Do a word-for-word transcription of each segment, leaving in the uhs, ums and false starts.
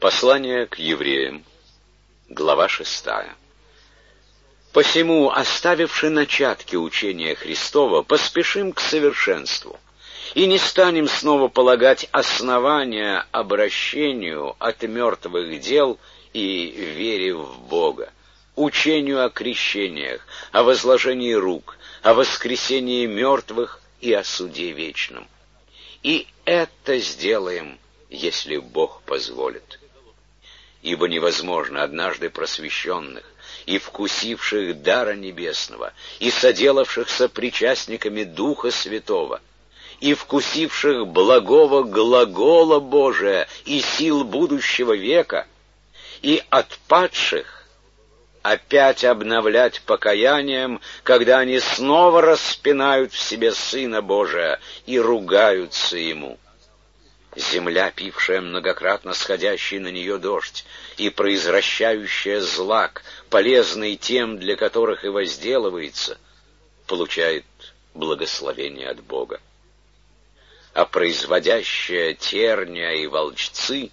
Послание к евреям, глава шестая. «Посему, оставивши начатки учения Христова, поспешим к совершенству, и не станем снова полагать основания обращению от мертвых дел и вере в Бога, учению о крещениях, о возложении рук, о воскресении мертвых и о суде вечном. И это сделаем, если Бог позволит. Ибо невозможно однажды просвещенных и вкусивших дара небесного, и соделавшихся причастниками Духа Святого, и вкусивших благого глагола Божия и сил будущего века, и отпадших опять обновлять покаянием, когда они снова распинают в себе Сына Божия и ругаются Ему. Земля, пившая многократно сходящий на нее дождь, и произвращающая злак, полезный тем, для которых и возделывается, получает благословение от Бога. А производящая терния и волчцы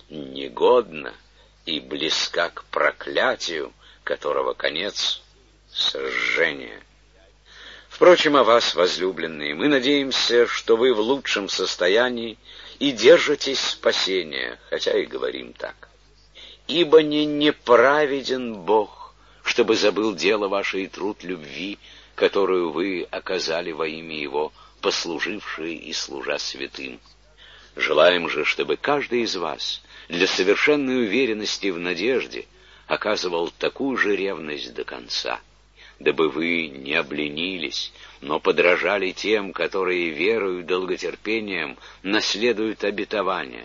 негодна и близка к проклятию, которого конец — сожжение. Впрочем, о вас, возлюбленные, мы надеемся, что вы в лучшем состоянии и держитесь спасения, хотя и говорим так. Ибо не неправеден Бог, чтобы забыл дело ваше и труд любви, которую вы оказали во имя Его, послужившие и служа святым. Желаем же, чтобы каждый из вас для совершенной уверенности в надежде оказывал такую же ревность до конца, дабы вы не обленились, но подражали тем, которые верою и долготерпением наследуют обетование.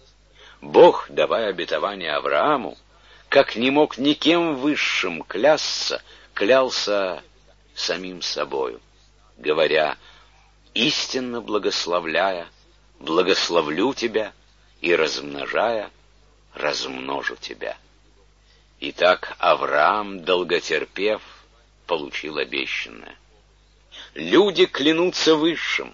Бог, давая обетование Аврааму, как не мог никем высшим клясться, клялся самим собою, говоря: «Истинно благословляя, благословлю тебя, и размножая, размножу тебя». Итак, Авраам, долготерпев, получил обещанное. Люди клянутся высшим,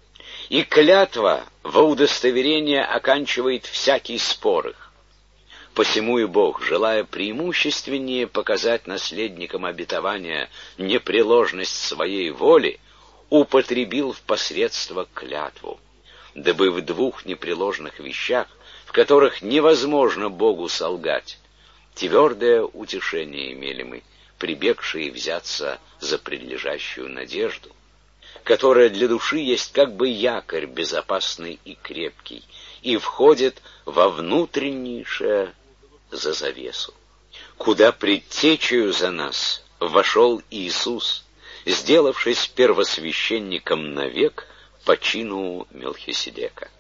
и клятва во удостоверение оканчивает всякий спор их. Посему и Бог, желая преимущественнее показать наследникам обетования непреложность своей воли, употребил в посредство клятву, дабы в двух непреложных вещах, в которых невозможно Богу солгать, твердое утешение имели мы, прибегшие взяться за предлежащую надежду, которая для души есть как бы якорь безопасный и крепкий, и входит во внутреннейшее за завесу, куда предтечею за нас вошел Иисус, сделавшись первосвященником навек по чину Мелхиседека.